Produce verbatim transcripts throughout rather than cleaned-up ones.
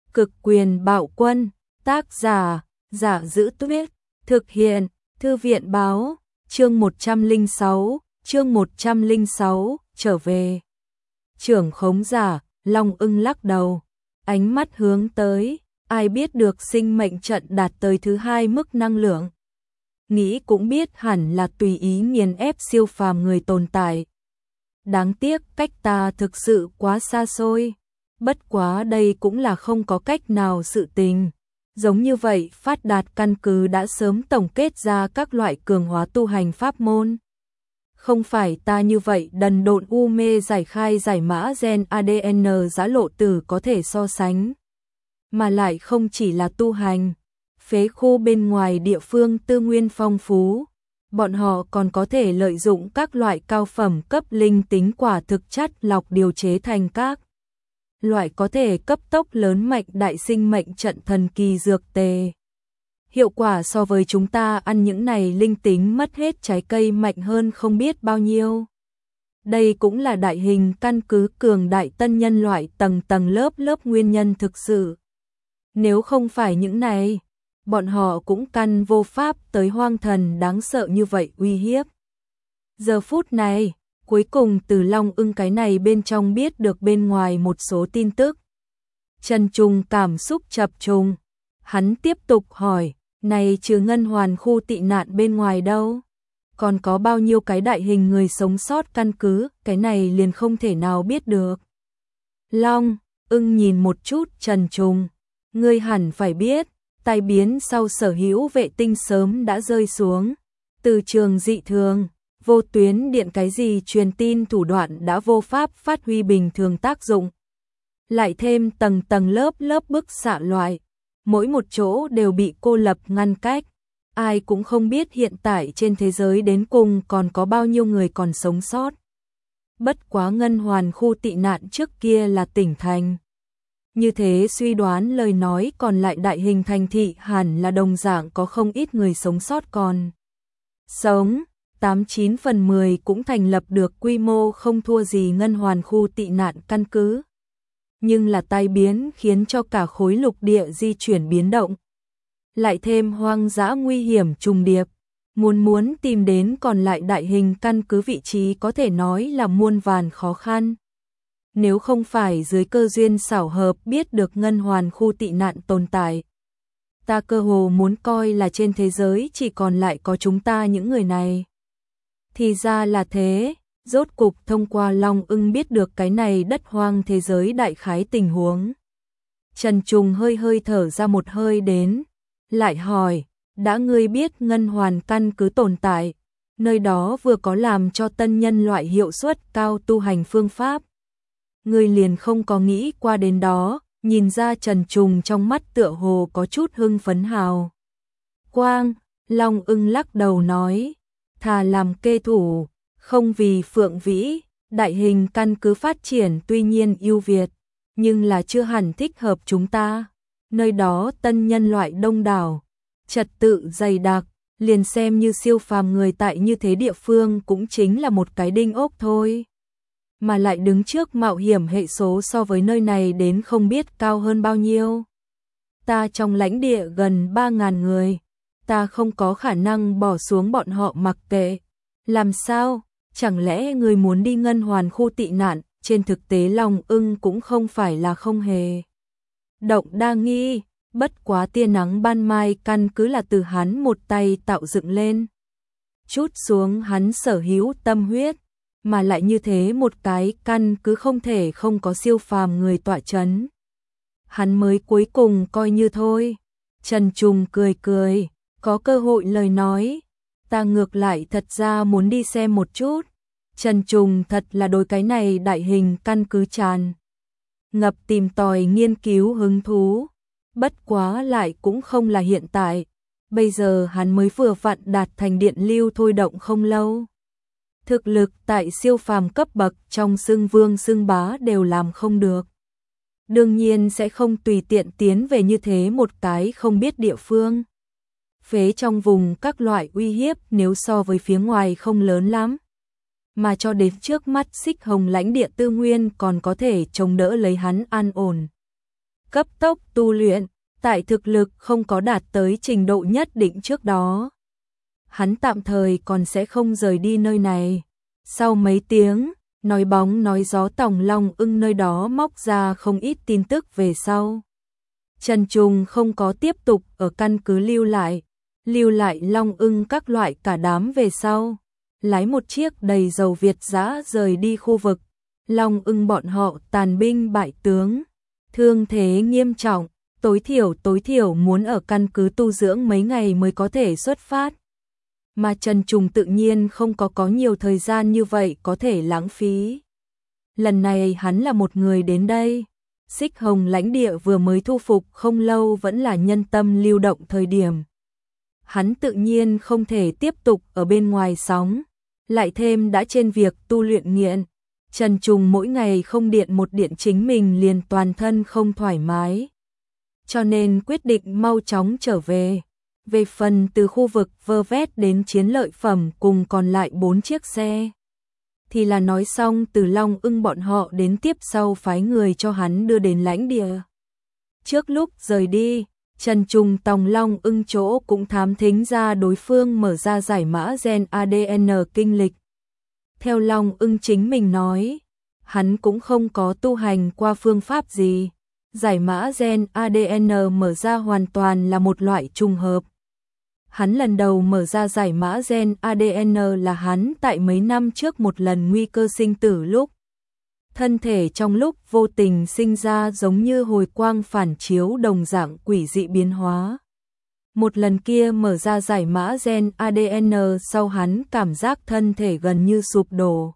Cực quyền bạo quân, tác giả, Giả Giữ Tuyết, thực hiện, Thư viện báo, chương một trăm lẻ sáu, chương một trăm lẻ sáu, trở về. Trưởng khống giả, Long Ưng lắc đầu, ánh mắt hướng tới, ai biết được sinh mệnh trận đạt tới thứ hai mức năng lượng. Nghĩ cũng biết hẳn là tùy ý nghiền ép siêu phàm người tồn tại. Đáng tiếc cách ta thực sự quá xa xôi. Bất quá đây cũng là không có cách nào sự tình. Giống như vậy phát đạt căn cứ đã sớm tổng kết ra các loại cường hóa tu hành pháp môn. Không phải ta như vậy đần độn u mê giải khai giải mã gen a đê en giã lộ tử có thể so sánh. Mà lại không chỉ là tu hành. Phế khu bên ngoài địa phương tư nguyên phong phú. Bọn họ còn có thể lợi dụng các loại cao phẩm cấp linh tính quả thực chất lọc điều chế thành các loại có thể cấp tốc lớn mạnh đại sinh mệnh trận thần kỳ dược tề. Hiệu quả so với chúng ta ăn những này linh tính mất hết trái cây mạnh hơn không biết bao nhiêu. Đây cũng là đại hình căn cứ cường đại tân nhân loại tầng tầng lớp lớp nguyên nhân thực sự. Nếu không phải những này, bọn họ cũng căn vô pháp tới hoang thần đáng sợ như vậy uy hiếp. Giờ phút này, cuối cùng từ Long Ưng cái này bên trong biết được bên ngoài một số tin tức. Trần Trùng cảm xúc chập trùng. Hắn tiếp tục hỏi, này trừ ngân hoàn khu tị nạn bên ngoài đâu? Còn có bao nhiêu cái đại hình người sống sót căn cứ, cái này liền không thể nào biết được. Long Ưng nhìn một chút Trần Trùng. Ngươi hẳn phải biết, tai biến sau sở hữu vệ tinh sớm đã rơi xuống. Từ trường dị thường. Vô tuyến điện cái gì truyền tin thủ đoạn đã vô pháp phát huy bình thường tác dụng. Lại thêm tầng tầng lớp lớp bức xạ loại. Mỗi một chỗ đều bị cô lập ngăn cách. Ai cũng không biết hiện tại trên thế giới đến cùng còn có bao nhiêu người còn sống sót. Bất quá ngân hoàn khu tị nạn trước kia là tỉnh thành. Như thế suy đoán lời nói còn lại đại hình thành thị hẳn là đồng dạng có không ít người sống sót còn sống. tám chín phần mười cũng thành lập được quy mô không thua gì ngân hoàn khu tị nạn căn cứ. Nhưng là tai biến khiến cho cả khối lục địa di chuyển biến động. Lại thêm hoang dã nguy hiểm trùng điệp. Muốn muốn tìm đến còn lại đại hình căn cứ vị trí có thể nói là muôn vàn khó khăn. Nếu không phải dưới cơ duyên xảo hợp biết được ngân hoàn khu tị nạn tồn tại. Ta cơ hồ muốn coi là trên thế giới chỉ còn lại có chúng ta những người này. Thì ra là thế, rốt cục thông qua Long Ưng biết được cái này đất hoang thế giới đại khái tình huống. Trần Trùng hơi hơi thở ra một hơi đến, lại hỏi, đã ngươi biết ngân hoàn căn cứ tồn tại, nơi đó vừa có làm cho tân nhân loại hiệu suất cao tu hành phương pháp. Ngươi liền không có nghĩ qua đến đó, nhìn ra Trần Trùng trong mắt tựa hồ có chút hưng phấn hào quang, Long Ưng lắc đầu nói. Thà làm kê thủ, không vì phượng vĩ, đại hình căn cứ phát triển tuy nhiên ưu việt, nhưng là chưa hẳn thích hợp chúng ta. Nơi đó tân nhân loại đông đảo, trật tự dày đặc, liền xem như siêu phàm người tại như thế địa phương cũng chính là một cái đinh ốc thôi. Mà lại đứng trước mạo hiểm hệ số so với nơi này đến không biết cao hơn bao nhiêu. Ta trong lãnh địa gần ba ngàn người. Ta không có khả năng bỏ xuống bọn họ mặc kệ. Làm sao? Chẳng lẽ người muốn đi ngân hoàn khu tị nạn? Trên thực tế Long Ưng cũng không phải là không hề động đa nghi. Bất quá tia nắng ban mai căn cứ là từ hắn một tay tạo dựng lên. Chút xuống hắn sở hữu tâm huyết. Mà lại như thế một cái căn cứ không thể không có siêu phàm người tọa chấn. Hắn mới cuối cùng coi như thôi. Trần Trùng cười cười. Có cơ hội lời nói, ta ngược lại thật ra muốn đi xem một chút. Trần Trùng thật là đối cái này đại hình căn cứ tràn ngập tìm tòi nghiên cứu hứng thú. Bất quá lại cũng không là hiện tại. Bây giờ hắn mới vừa vặn đạt thành điện lưu thôi động không lâu. Thực lực tại siêu phàm cấp bậc trong xưng vương xưng bá đều làm không được. Đương nhiên sẽ không tùy tiện tiến về như thế một cái không biết địa phương. Phế trong vùng các loại uy hiếp nếu so với phía ngoài không lớn lắm. Mà cho đến trước mắt Xích Hồng lãnh địa tư nguyên còn có thể chống đỡ lấy hắn an ổn. cấp tốc tu luyện, tại thực lực không có đạt tới trình độ nhất định trước đó. Hắn tạm thời còn sẽ không rời đi nơi này. Sau mấy tiếng, nói bóng nói gió Tòng Long Ưng nơi đó móc ra không ít tin tức về sau. Trần Trùng không có tiếp tục ở căn cứ lưu lại, lưu lại Long Ưng các loại cả đám về sau. Lái một chiếc đầy dầu Việt dã rời đi khu vực. Long Ưng bọn họ tàn binh bại tướng, thương thế nghiêm trọng, tối thiểu tối thiểu muốn ở căn cứ tu dưỡng mấy ngày mới có thể xuất phát. Mà Trần Trùng tự nhiên không có có nhiều thời gian như vậy có thể lãng phí. Lần này hắn là một người đến đây. Xích Hồng lãnh địa vừa mới thu phục không lâu vẫn là nhân tâm lưu động thời điểm. Hắn tự nhiên không thể tiếp tục ở bên ngoài sóng. Lại thêm đã trên việc tu luyện nghiện. Trần Trùng mỗi ngày không điện một điện chính mình liền toàn thân không thoải mái. Cho nên quyết định mau chóng trở về. Về phần từ khu vực vơ vét đến chiến lợi phẩm cùng còn lại bốn chiếc xe. Thì là nói xong từ Long Ưng bọn họ đến tiếp sau phái người cho hắn đưa đến lãnh địa. Trước lúc rời đi, Trần Trùng tòng Long Ưng chỗ cũng thám thính ra đối phương mở ra giải mã gen a đê en kinh lịch. Theo Long Ưng chính mình nói, hắn cũng không có tu hành qua phương pháp gì. Giải mã gen a đê en mở ra hoàn toàn là một loại trùng hợp. Hắn lần đầu mở ra giải mã gen a đê en là hắn tại mấy năm trước một lần nguy cơ sinh tử lúc. Thân thể trong lúc vô tình sinh ra giống như hồi quang phản chiếu đồng dạng quỷ dị biến hóa. Một lần kia mở ra giải mã gen a đê en sau hắn cảm giác thân thể gần như sụp đổ.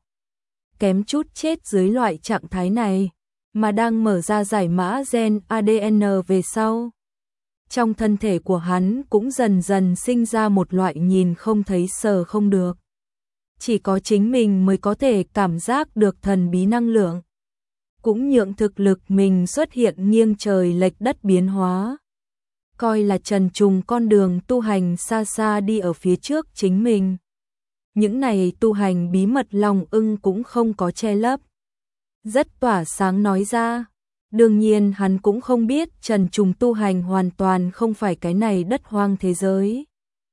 Kém chút chết dưới loại trạng thái này, mà đang mở ra giải mã gen a đê en về sau. Trong thân thể của hắn cũng dần dần sinh ra một loại nhìn không thấy sờ không được. Chỉ có chính mình mới có thể cảm giác được thần bí năng lượng. Cũng nhượng thực lực mình xuất hiện nghiêng trời lệch đất biến hóa. Coi là Trần Trùng con đường tu hành xa xa đi ở phía trước chính mình. Những này tu hành bí mật Long Ưng cũng không có che lấp. Rất tỏa sáng nói ra. Đương nhiên hắn cũng không biết Trần Trùng tu hành hoàn toàn không phải cái này đất hoang thế giới.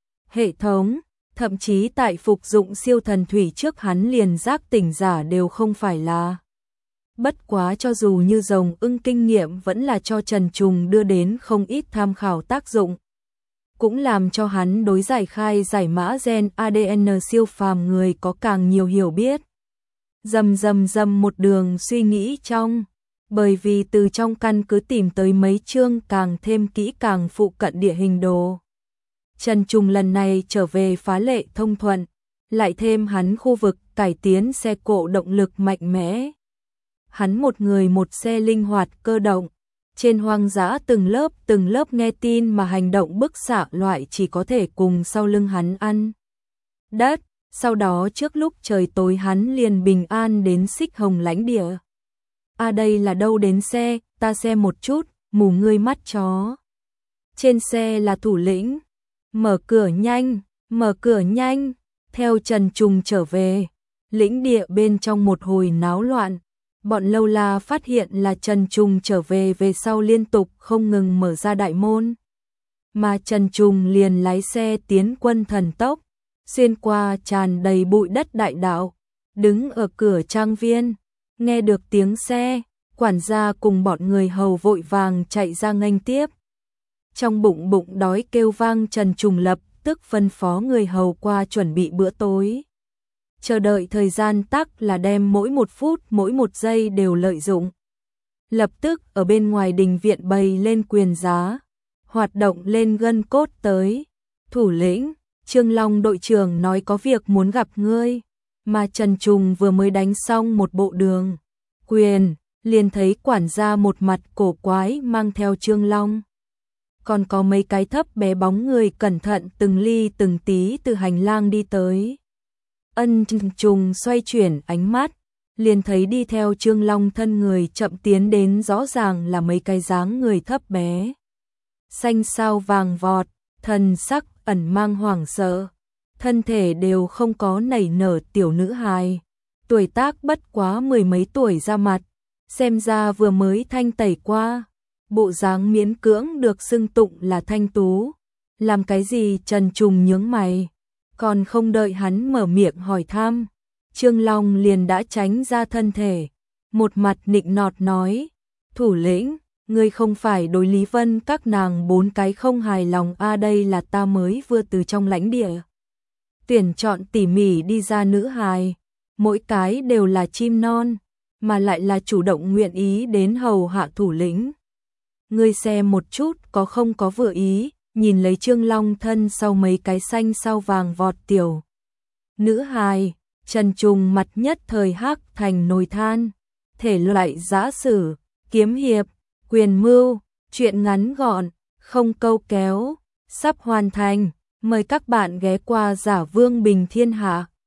Hệ thống, thậm chí tại phục dụng siêu thần thủy trước hắn liền giác tỉnh giả đều không phải là. Bất quá cho dù như rồng ưng kinh nghiệm vẫn là cho Trần Trùng đưa đến không ít tham khảo tác dụng. Cũng làm cho hắn đối giải khai giải mã gen a đê en siêu phàm người có càng nhiều hiểu biết. Dầm dầm dầm một đường suy nghĩ trong. Bởi vì từ trong căn cứ tìm tới mấy chương càng thêm kỹ càng phụ cận địa hình đồ. Trần Trùng lần này trở về phá lệ thông thuận, lại thêm hắn khu vực cải tiến xe cộ động lực mạnh mẽ. Hắn một người một xe linh hoạt cơ động, trên hoang dã từng lớp từng lớp nghe tin mà hành động bức xạ loại chỉ có thể cùng sau lưng hắn ăn đất, sau đó trước lúc trời tối hắn liền bình an đến Xích Hồng lãnh địa. À đây là đâu đến xe, ta xem một chút, mù ngươi mắt chó. Trên xe là thủ lĩnh, mở cửa nhanh, mở cửa nhanh, theo Trần Trùng trở về. Lĩnh địa bên trong một hồi náo loạn, bọn lâu la phát hiện là Trần Trùng trở về về sau liên tục không ngừng mở ra đại môn. Mà Trần Trùng liền lái xe tiến quân thần tốc, xuyên qua tràn đầy bụi đất đại đạo, đứng ở cửa trang viên. Nghe được tiếng xe, quản gia cùng bọn người hầu vội vàng chạy ra nghênh tiếp. Trong bụng bụng đói kêu vang Trần Trùng lập tức phân phó người hầu qua chuẩn bị bữa tối. Chờ đợi thời gian tắc là đem mỗi một phút mỗi một giây đều lợi dụng. Lập tức ở bên ngoài đình viện bày lên quyền giá, hoạt động lên gân cốt tới. Thủ lĩnh, Trương Long đội trưởng nói có việc muốn gặp ngươi. Mà Trần Trùng vừa mới đánh xong một bộ đường quyền, liền thấy quản gia một mặt cổ quái mang theo Trương Long. Còn có mấy cái thấp bé bóng người cẩn thận từng ly từng tí từ hành lang đi tới. Ân Trùng xoay chuyển ánh mắt, liền thấy đi theo Trương Long thân người chậm tiến đến rõ ràng là mấy cái dáng người thấp bé. Xanh sao vàng vọt, thần sắc ẩn mang hoảng sợ. Thân thể đều không có nảy nở tiểu nữ hài, tuổi tác bất quá mười mấy tuổi ra mặt, xem ra vừa mới thanh tẩy qua, bộ dáng miễn cưỡng được xưng tụng là thanh tú. Làm cái gì? Trần Trùng nhướng mày, còn không đợi hắn mở miệng hỏi thăm, Trương Long liền đã tránh ra thân thể, một mặt nịnh nọt nói, thủ lĩnh, ngươi không phải đối Lý Vân các nàng bốn cái không hài lòng a, đây là ta mới vừa từ trong lãnh địa tuyển chọn tỉ mỉ đi ra nữ hài, mỗi cái đều là chim non, mà lại là chủ động nguyện ý đến hầu hạ thủ lĩnh. Ngươi xem một chút có không có vừa ý, nhìn lấy Trương Long thân sau mấy cái xanh sao vàng vọt tiểu nữ hài, Trần Trùng mặt nhất thời hắc thành nồi than, thể loại giã sử, kiếm hiệp, quyền mưu, chuyện ngắn gọn, không câu kéo, sắp hoàn thành, mời các bạn ghé qua Giả Vương Bình Thiên Hạ.